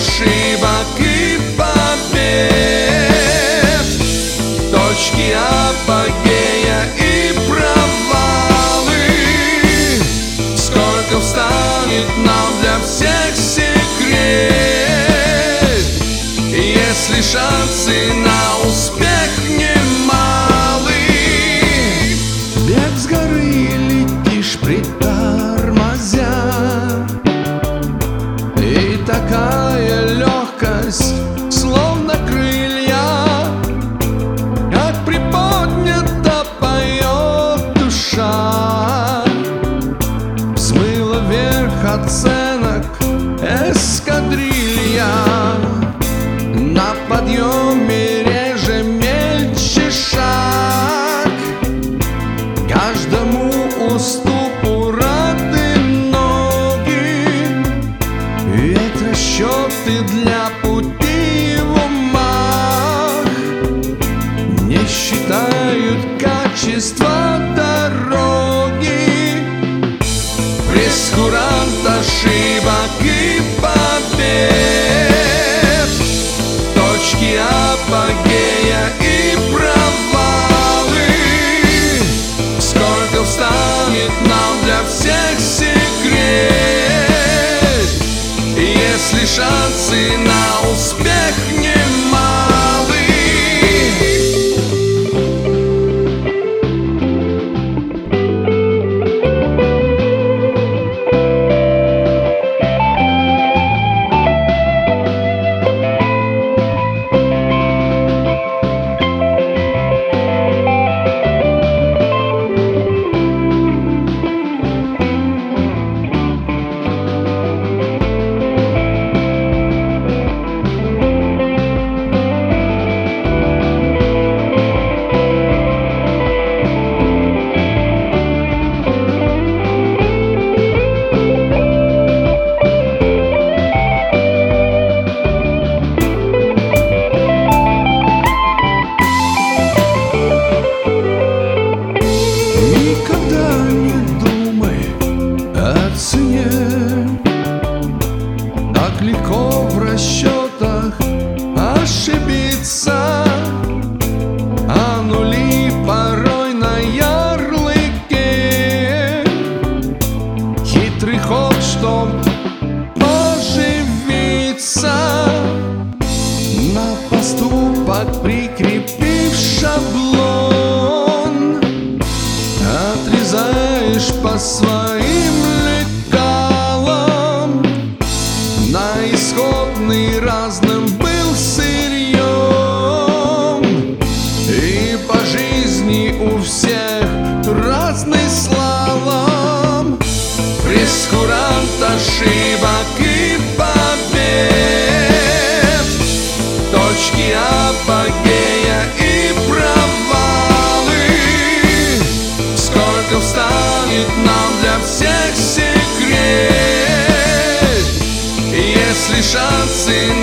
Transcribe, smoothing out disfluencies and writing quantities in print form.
ошибок и побед, точки апогея и провалы. Сколько встанет нам для всех секрет, если шансы на успех немалы. Бег с горы летишь, притормозя, и такая легкость, словно крылья, как приподнята поет душа. Взмыла вверх оценок эскадрилья, на подъеме реже мельче шаг, каждому уступу рады ноги, ведь расчеты для пути в умах не считают качество дороги. Прескурант ошибок и побед, точки апогея и провалы. Сколько встанет нам для всех секрет, если шансы на успех немалы. Так легко в расчетах ошибиться, а нули порой на ярлыке. Хитрый ход, чтоб поживиться, на поступок прикрепив шаблон, отрезаешь по своим лекалам. На исходный разным был сырьем, и по жизни у всех разный слалом. Прескурант ошибок и побед, точки апогея и провалы. Сколько встанет нам для всех секрет, если шансы